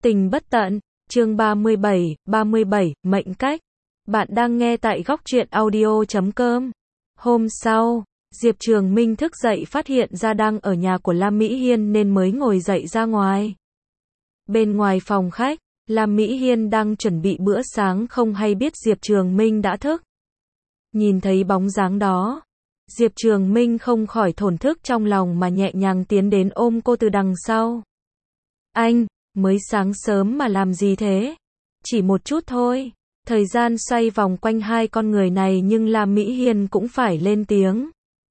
Tình bất tận, chương 37, mệnh cách. Bạn đang nghe tại góc truyện audio.com. Hôm sau, Diệp Trường Minh thức dậy phát hiện ra đang ở nhà của Lam Mỹ Hiên nên mới ngồi dậy ra ngoài. Bên ngoài phòng khách, Lam Mỹ Hiên đang chuẩn bị bữa sáng không hay biết Diệp Trường Minh đã thức. Nhìn thấy bóng dáng đó, Diệp Trường Minh không khỏi thổn thức trong lòng mà nhẹ nhàng tiến đến ôm cô từ đằng sau. Anh, mới sáng sớm mà làm gì thế? Chỉ một chút thôi. Thời gian xoay vòng quanh hai con người này nhưng Lam Mỹ Hiên cũng phải lên tiếng.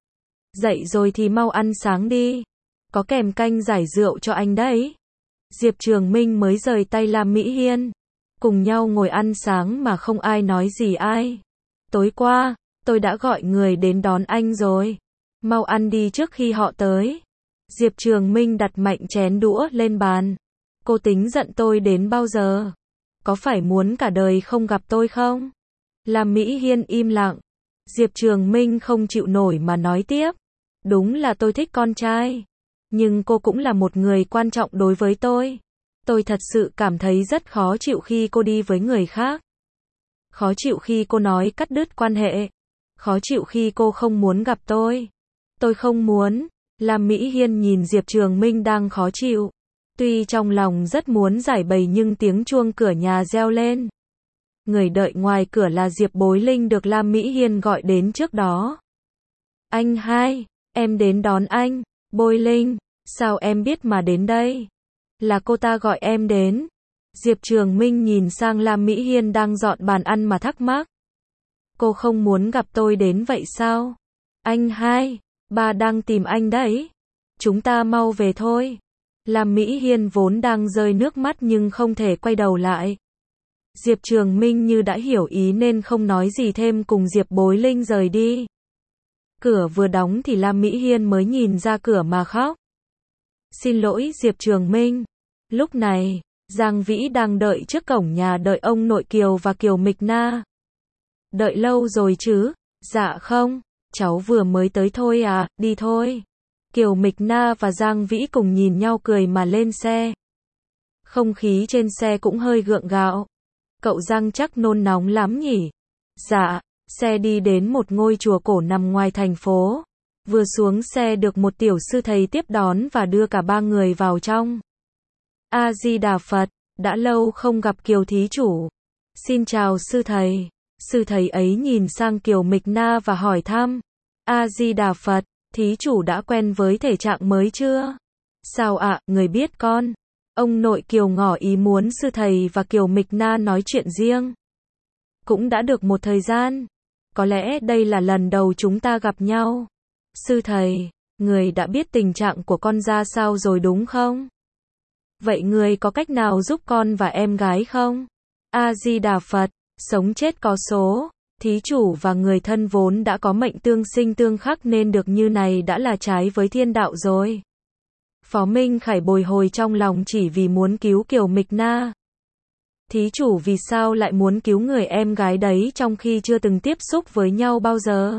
Dậy rồi thì mau ăn sáng đi. Có kèm canh giải rượu cho anh đấy. Diệp Trường Minh mới rời tay Lam Mỹ Hiên. Cùng nhau ngồi ăn sáng mà không ai nói gì ai. Tối qua, tôi đã gọi người đến đón anh rồi. Mau ăn đi trước khi họ tới. Diệp Trường Minh đặt mạnh chén đũa lên bàn. Cô tính giận tôi đến bao giờ? Có phải muốn cả đời không gặp tôi không? Lam Mỹ Hiên im lặng. Diệp Trường Minh không chịu nổi mà nói tiếp. Đúng là tôi thích con trai. Nhưng cô cũng là một người quan trọng đối với tôi. Tôi thật sự cảm thấy rất khó chịu khi cô đi với người khác. Khó chịu khi cô nói cắt đứt quan hệ. Khó chịu khi cô không muốn gặp tôi. Tôi không muốn. Lam Mỹ Hiên nhìn Diệp Trường Minh đang khó chịu. Tuy trong lòng rất muốn giải bày nhưng tiếng chuông cửa nhà reo lên. Người đợi ngoài cửa là Diệp Bối Linh được Lam Mỹ Hiên gọi đến trước đó. Anh hai, em đến đón anh. Bối Linh, sao em biết mà đến đây? Là cô ta gọi em đến. Diệp Trường Minh nhìn sang Lam Mỹ Hiên đang dọn bàn ăn mà thắc mắc. Cô không muốn gặp tôi đến vậy sao? Anh hai, ba đang tìm anh đấy. Chúng ta mau về thôi. Lam Mỹ Hiên vốn đang rơi nước mắt nhưng không thể quay đầu lại. Diệp Trường Minh như đã hiểu ý nên không nói gì thêm cùng Diệp Bối Linh rời đi. Cửa vừa đóng thì Lam Mỹ Hiên mới nhìn ra cửa mà khóc. Xin lỗi Diệp Trường Minh. Lúc này, Giang Vĩ đang đợi trước cổng nhà đợi ông nội Kiều và Kiều Mịch Na. Đợi lâu rồi chứ? Dạ không, cháu vừa mới tới thôi à, đi thôi. Kiều Mịch Na và Giang Vĩ cùng nhìn nhau cười mà lên xe. Không khí trên xe cũng hơi gượng gạo. Cậu Giang chắc nôn nóng lắm nhỉ? Dạ, xe đi đến một ngôi chùa cổ nằm ngoài thành phố. Vừa xuống xe được một tiểu sư thầy tiếp đón và đưa cả ba người vào trong. A Di Đà Phật, đã lâu không gặp Kiều thí chủ. Xin chào sư thầy. Sư thầy ấy nhìn sang Kiều Mịch Na và hỏi thăm. A Di Đà Phật. Thí chủ đã quen với thể trạng mới chưa? Sao ạ, người biết con? Ông nội Kiều ngỏ ý muốn sư thầy và Kiều Mịch Na nói chuyện riêng. Cũng đã được một thời gian. Có lẽ đây là lần đầu chúng ta gặp nhau. Sư thầy, người đã biết tình trạng của con ra sao rồi đúng không? Vậy người có cách nào giúp con và em gái không? A Di Đà Phật, sống chết có số. Thí chủ và người thân vốn đã có mệnh tương sinh tương khắc nên được như này đã là trái với thiên đạo rồi. Phó Minh Khải bồi hồi trong lòng chỉ vì muốn cứu Kiều Mịch Na. Thí chủ vì sao lại muốn cứu người em gái đấy trong khi chưa từng tiếp xúc với nhau bao giờ?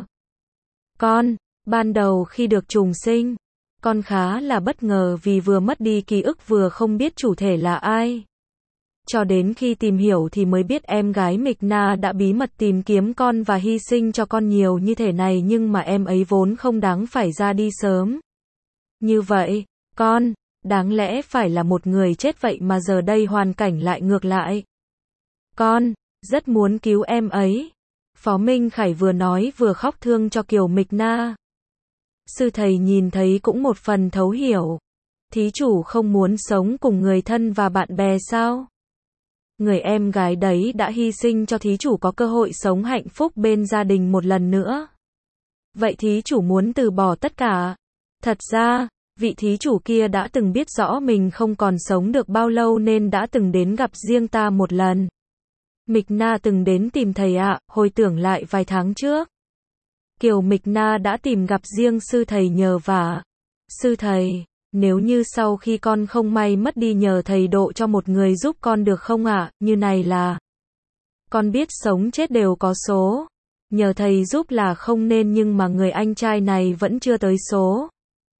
Ban đầu khi được trùng sinh, con khá là bất ngờ vì vừa mất đi ký ức vừa không biết chủ thể là ai. Cho đến khi tìm hiểu thì mới biết em gái Mịch Na đã bí mật tìm kiếm con và hy sinh cho con nhiều như thế này nhưng mà em ấy vốn không đáng phải ra đi sớm. Như vậy, con, đáng lẽ phải là một người chết vậy mà giờ đây hoàn cảnh lại ngược lại. Con, rất muốn cứu em ấy. Phó Minh Khải vừa nói vừa khóc thương cho Kiều Mịch Na. Sư thầy nhìn thấy cũng một phần thấu hiểu. Thí chủ không muốn sống cùng người thân và bạn bè sao? Người em gái đấy đã hy sinh cho thí chủ có cơ hội sống hạnh phúc bên gia đình một lần nữa. Vậy thí chủ muốn từ bỏ tất cả? Thật ra, vị thí chủ kia đã từng biết rõ mình không còn sống được bao lâu nên đã từng đến gặp riêng ta một lần. Mịch Na từng đến tìm thầy ạ, hồi tưởng lại vài tháng trước. Kiều Mịch Na đã tìm gặp riêng sư thầy nhờ vả. Sư thầy, nếu như sau khi con không may mất đi nhờ thầy độ cho một người giúp con được không ạ? Như này là, con biết sống chết đều có số. Nhờ thầy giúp là không nên nhưng mà người anh trai này vẫn chưa tới số.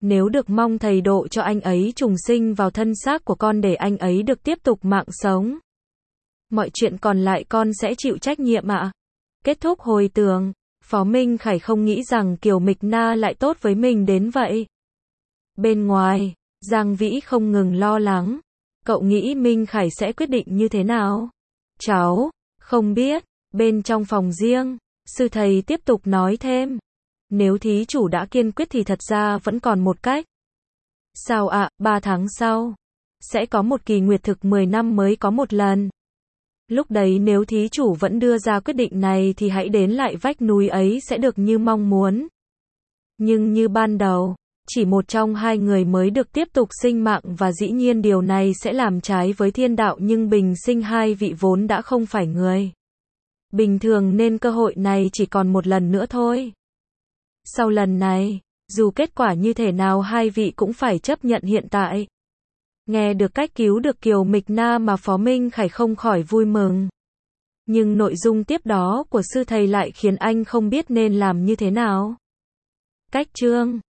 Nếu được mong thầy độ cho anh ấy trùng sinh vào thân xác của con để anh ấy được tiếp tục mạng sống. Mọi chuyện còn lại con sẽ chịu trách nhiệm ạ. Kết thúc hồi tưởng, Phó Minh Khải không nghĩ rằng Kiều Mịch Na lại tốt với mình đến vậy. Bên ngoài, Giang Vĩ không ngừng lo lắng. Cậu nghĩ Minh Khải sẽ quyết định như thế nào? Cháu, không biết. Bên trong phòng riêng, sư thầy tiếp tục nói thêm. Nếu thí chủ đã kiên quyết thì thật ra vẫn còn một cách. Sao ạ? 3 tháng sau, sẽ có một kỳ nguyệt thực 10 năm mới có một lần. Lúc đấy nếu thí chủ vẫn đưa ra quyết định này thì hãy đến lại vách núi ấy sẽ được như mong muốn. Nhưng như ban đầu, chỉ một trong hai người mới được tiếp tục sinh mạng và dĩ nhiên điều này sẽ làm trái với thiên đạo nhưng bình sinh hai vị vốn đã không phải người bình thường nên cơ hội này chỉ còn một lần nữa thôi. Sau lần này, dù kết quả như thế nào hai vị cũng phải chấp nhận hiện tại. Nghe được cách cứu được Kiều Mịch Na mà Phó Minh Khải không khỏi vui mừng. Nhưng nội dung tiếp đó của sư thầy lại khiến anh không biết nên làm như thế nào. Cách chương